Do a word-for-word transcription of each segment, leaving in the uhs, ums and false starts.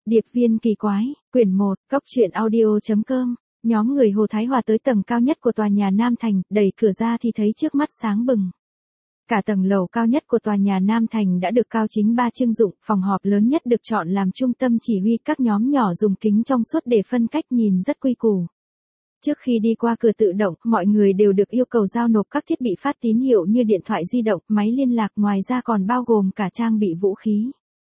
Điệp viên kỳ quái, quyển một, cốc truyện audio.com, nhóm người Hồ Thái Hòa tới tầng cao nhất của tòa nhà Nam Thành, đẩy cửa ra thì thấy trước mắt sáng bừng. Cả tầng lầu cao nhất của tòa nhà Nam Thành đã được Cao Chính Ba trưng dụng, phòng họp lớn nhất được chọn làm trung tâm chỉ huy, các nhóm nhỏ dùng kính trong suốt để phân cách nhìn rất quy củ. Trước khi đi qua cửa tự động, mọi người đều được yêu cầu giao nộp các thiết bị phát tín hiệu như điện thoại di động, máy liên lạc, ngoài ra còn bao gồm cả trang bị vũ khí.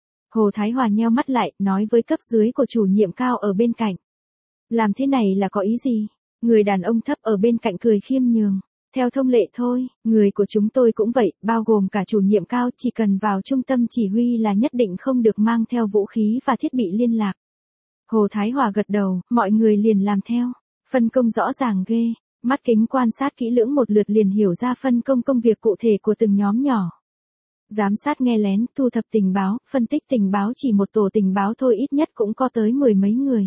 Hồ Thái Hòa nheo mắt lại, nói với cấp dưới của chủ nhiệm Cao ở bên cạnh. Làm thế này là có ý gì? Người đàn ông thấp ở bên cạnh cười khiêm nhường. Theo thông lệ thôi, người của chúng tôi cũng vậy, bao gồm cả chủ nhiệm Cao, chỉ cần vào trung tâm chỉ huy là nhất định không được mang theo vũ khí và thiết bị liên lạc. Hồ Thái Hòa gật đầu, mọi người liền làm theo. Phân công rõ ràng ghê, mắt kính quan sát kỹ lưỡng một lượt liền hiểu ra phân công công việc cụ thể của từng nhóm nhỏ. Giám sát nghe lén, thu thập tình báo, phân tích tình báo, chỉ một tổ tình báo thôi ít nhất cũng có tới mười mấy người.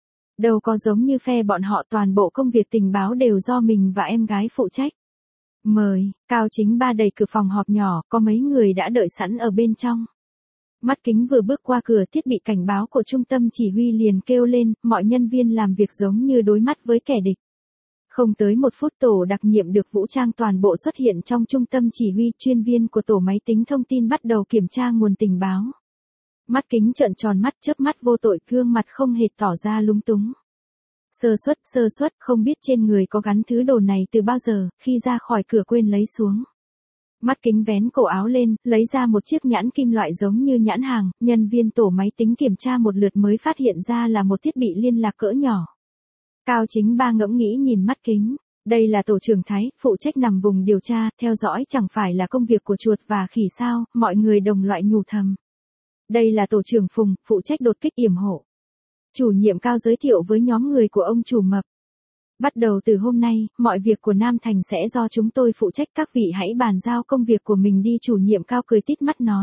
Đâu có giống như phe bọn họ, toàn bộ công việc tình báo đều do mình và em gái phụ trách. Mời, Cao Chính Ba đẩy cửa phòng họp nhỏ, có mấy người đã đợi sẵn ở bên trong. Mắt kính vừa bước qua cửa, thiết bị cảnh báo của trung tâm chỉ huy liền kêu lên, mọi nhân viên làm việc giống như đối mắt với kẻ địch. Không tới một phút, tổ đặc nhiệm được vũ trang toàn bộ xuất hiện trong trung tâm chỉ huy, chuyên viên của tổ máy tính thông tin bắt đầu kiểm tra nguồn tình báo. Mắt kính trợn tròn mắt, chớp mắt vô tội, gương mặt không hề tỏ ra lúng túng. Sơ suất, sơ suất, không biết trên người có gắn thứ đồ này từ bao giờ, khi ra khỏi cửa quên lấy xuống. Mắt kính vén cổ áo lên, lấy ra một chiếc nhãn kim loại giống như nhãn hàng, nhân viên tổ máy tính kiểm tra một lượt mới phát hiện ra là một thiết bị liên lạc cỡ nhỏ. Cao Chính Ba ngẫm nghĩ nhìn mắt kính, đây là tổ trưởng Thái, phụ trách nằm vùng điều tra, theo dõi chẳng phải là công việc của chuột và khỉ sao, mọi người đồng loại nhủ thầm. Đây là tổ trưởng Phùng, phụ trách đột kích yểm hộ. Chủ nhiệm Cao giới thiệu với nhóm người của ông chủ Mập. Bắt đầu từ hôm nay, mọi việc của Nam Thành sẽ do chúng tôi phụ trách, các vị hãy bàn giao công việc của mình đi. Chủ nhiệm Cao cười tít mắt nói.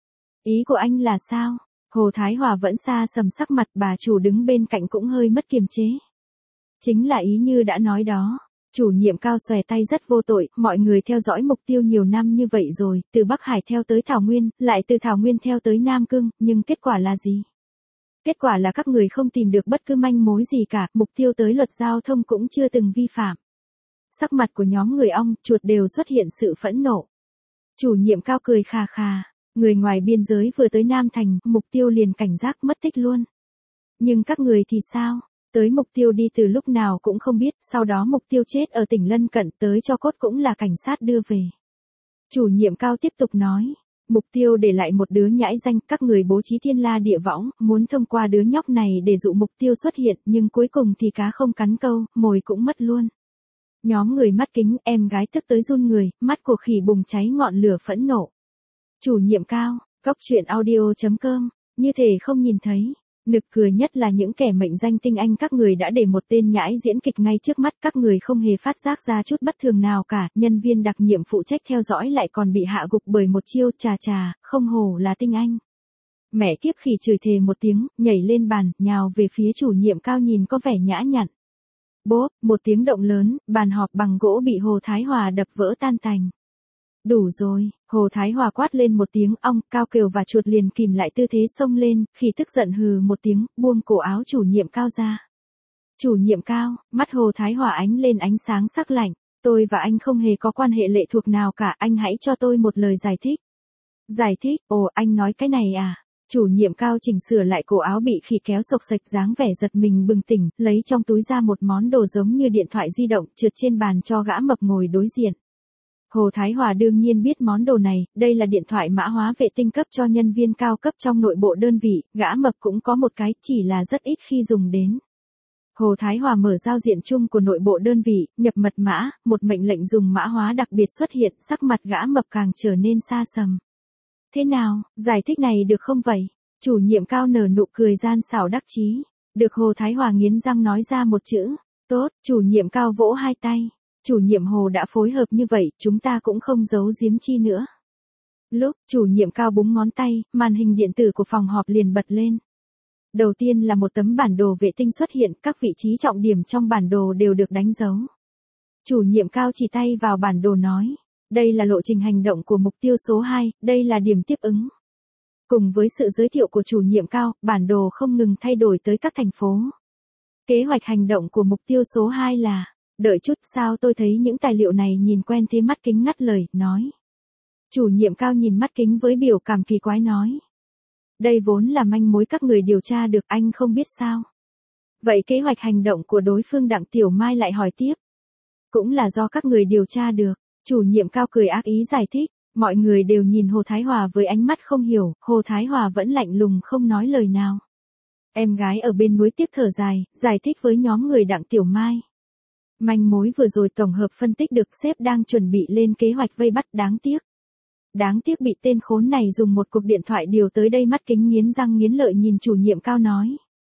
Ý của anh là sao? Hồ Thái Hòa vẫn xa sầm sắc mặt, bà chủ đứng bên cạnh cũng hơi mất kiềm chế. Chính là ý như đã nói đó. Chủ nhiệm Cao xòe tay rất vô tội, mọi người theo dõi mục tiêu nhiều năm như vậy rồi, từ Bắc Hải theo tới Thảo Nguyên, lại từ Thảo Nguyên theo tới Nam Cương, nhưng kết quả là gì? Kết quả là các người không tìm được bất cứ manh mối gì cả, mục tiêu tới luật giao thông cũng chưa từng vi phạm. Sắc mặt của nhóm người ong, chuột đều xuất hiện sự phẫn nộ. Chủ nhiệm Cao cười khà khà, người ngoài biên giới vừa tới Nam Thành, mục tiêu liền cảnh giác mất tích luôn. Nhưng các người thì sao? Tới mục tiêu đi từ lúc nào cũng không biết, sau đó mục tiêu chết ở tỉnh lân cận, tới cho cốt cũng là cảnh sát đưa về. Chủ nhiệm Cao tiếp tục nói. Mục tiêu để lại một đứa nhãi danh, các người bố trí thiên la địa võng, muốn thông qua đứa nhóc này để dụ mục tiêu xuất hiện, nhưng cuối cùng thì cá không cắn câu, mồi cũng mất luôn. Nhóm người mắt kính, em gái tức tới run người, mắt của khỉ bùng cháy ngọn lửa phẫn nộ. Chủ nhiệm Cao, cốc truyện audio.com, như thể không nhìn thấy. Nực cười nhất là những kẻ mệnh danh tinh anh, các người đã để một tên nhãi diễn kịch ngay trước mắt, các người không hề phát giác ra chút bất thường nào cả, nhân viên đặc nhiệm phụ trách theo dõi lại còn bị hạ gục bởi một chiêu, chà chà, không hổ là tinh anh. Mẹ kiếp khỉ chửi thề một tiếng, nhảy lên bàn, nhào về phía chủ nhiệm Cao nhìn có vẻ nhã nhặn. Bốp, một tiếng động lớn, bàn họp bằng gỗ bị Hồ Thái Hòa đập vỡ tan tành. Đủ rồi, Hồ Thái Hòa quát lên một tiếng, ong, Cao Kiều và chuột liền kìm lại tư thế xông lên, khi tức giận hừ một tiếng, buông cổ áo chủ nhiệm Cao ra. Chủ nhiệm Cao, mắt Hồ Thái Hòa ánh lên ánh sáng sắc lạnh, tôi và anh không hề có quan hệ lệ thuộc nào cả, anh hãy cho tôi một lời giải thích. Giải thích, ồ, anh nói cái này à? Chủ nhiệm Cao chỉnh sửa lại cổ áo bị khỉ kéo xộc xệch, dáng vẻ giật mình bừng tỉnh, lấy trong túi ra một món đồ giống như điện thoại di động, trượt trên bàn cho gã mập ngồi đối diện. Hồ Thái Hòa đương nhiên biết món đồ này, đây là điện thoại mã hóa vệ tinh cấp cho nhân viên cao cấp trong nội bộ đơn vị, gã mập cũng có một cái, chỉ là rất ít khi dùng đến. Hồ Thái Hòa mở giao diện chung của nội bộ đơn vị, nhập mật mã, một mệnh lệnh dùng mã hóa đặc biệt xuất hiện, sắc mặt gã mập càng trở nên xa sầm. Thế nào, giải thích này được không vậy? Chủ nhiệm Cao nở nụ cười gian xảo đắc chí. Được. Hồ Thái Hòa nghiến răng nói ra một chữ, tốt. Chủ nhiệm Cao vỗ hai tay. Chủ nhiệm Hồ đã phối hợp như vậy, chúng ta cũng không giấu giếm chi nữa. Lúc chủ nhiệm Cao búng ngón tay, màn hình điện tử của phòng họp liền bật lên. Đầu tiên là một tấm bản đồ vệ tinh xuất hiện, các vị trí trọng điểm trong bản đồ đều được đánh dấu. Chủ nhiệm Cao chỉ tay vào bản đồ nói, đây là lộ trình hành động của mục tiêu số hai, đây là điểm tiếp ứng. Cùng với sự giới thiệu của chủ nhiệm Cao, bản đồ không ngừng thay đổi tới các thành phố. Kế hoạch hành động của mục tiêu số hai là, đợi chút sao tôi thấy những tài liệu này nhìn quen thế. Mắt Kính ngắt lời, nói. Chủ nhiệm Cao nhìn Mắt Kính với biểu cảm kỳ quái nói. Đây vốn là manh mối các người điều tra được, anh không biết sao. Vậy kế hoạch hành động của đối phương? Đặng Tiểu Mai lại hỏi tiếp. Cũng là do các người điều tra được. Chủ nhiệm Cao cười ác ý giải thích. Mọi người đều nhìn Hồ Thái Hòa với ánh mắt không hiểu, Hồ Thái Hòa vẫn lạnh lùng không nói lời nào. Em gái ở bên núi tiếp thở dài, giải thích với nhóm người Đặng Tiểu Mai. Manh mối vừa rồi tổng hợp phân tích được, sếp đang chuẩn bị lên kế hoạch vây bắt, đáng tiếc. Đáng tiếc bị tên khốn này dùng một cuộc điện thoại điều tới đây. Mắt Kính nghiến răng nghiến lợi nhìn chủ nhiệm Cao nói.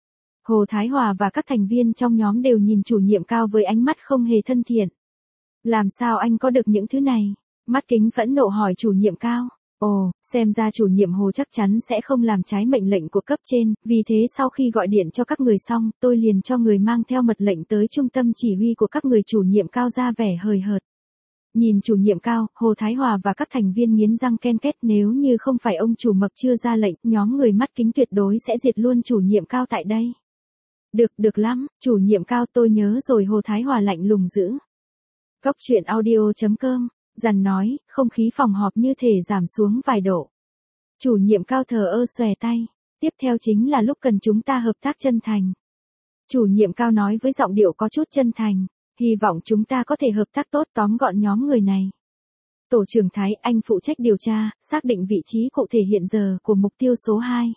Hồ Thái Hòa và các thành viên trong nhóm đều nhìn chủ nhiệm Cao với ánh mắt không hề thân thiện. Làm sao anh có được những thứ này? Mắt Kính phẫn nộ hỏi chủ nhiệm Cao. Ồ, xem ra chủ nhiệm Hồ chắc chắn sẽ không làm trái mệnh lệnh của cấp trên, vì thế sau khi gọi điện cho các người xong, tôi liền cho người mang theo mật lệnh tới trung tâm chỉ huy của các người. Chủ nhiệm Cao ra vẻ hời hợt. Nhìn chủ nhiệm Cao, Hồ Thái Hòa và các thành viên nghiến răng ken két, nếu như không phải ông chủ mập chưa ra lệnh, nhóm người Mắt Kính tuyệt đối sẽ diệt luôn chủ nhiệm Cao tại đây. Được, được lắm, chủ nhiệm Cao, tôi nhớ rồi. Hồ Thái Hòa lạnh lùng giữ. Cốc truyện audio chấm com dằn nói, không khí phòng họp như thể giảm xuống vài độ. Chủ nhiệm Cao thờ ơ xòe tay. Tiếp theo chính là lúc cần chúng ta hợp tác chân thành. Chủ nhiệm Cao nói với giọng điệu có chút chân thành. Hy vọng chúng ta có thể hợp tác tốt. Tóm gọn nhóm người này. Tổ trưởng Thái, anh phụ trách điều tra, xác định vị trí cụ thể hiện giờ của mục tiêu số hai.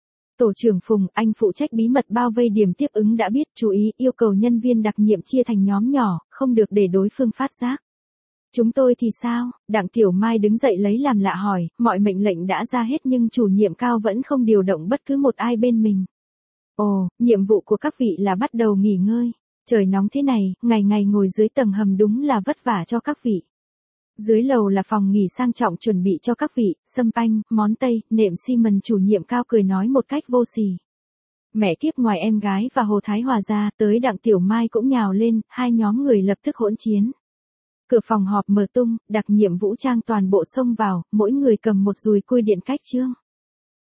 Tổ trưởng Phùng, anh phụ trách bí mật bao vây điểm tiếp ứng. Đã biết, chú ý, yêu cầu nhân viên đặc nhiệm chia thành nhóm nhỏ, không được để đối phương phát giác. Chúng tôi thì sao? Đặng Tiểu Mai đứng dậy lấy làm lạ hỏi, mọi mệnh lệnh đã ra hết nhưng chủ nhiệm Cao vẫn không điều động bất cứ một ai bên mình. Ồ, nhiệm vụ của các vị là bắt đầu nghỉ ngơi. Trời nóng thế này, ngày ngày ngồi dưới tầng hầm đúng là vất vả cho các vị. Dưới lầu là phòng nghỉ sang trọng chuẩn bị cho các vị, sâm panh, món Tây, nệm xi mần. Chủ nhiệm Cao cười nói một cách vô sỉ. Mẹ kiếp, ngoài em gái và Hồ Thái Hòa ra, tới Đặng Tiểu Mai cũng nhào lên, hai nhóm người lập tức hỗn chiến. Cửa phòng họp mở tung, đặc nhiệm vũ trang toàn bộ xông vào, mỗi người cầm một dùi cui điện cách chương.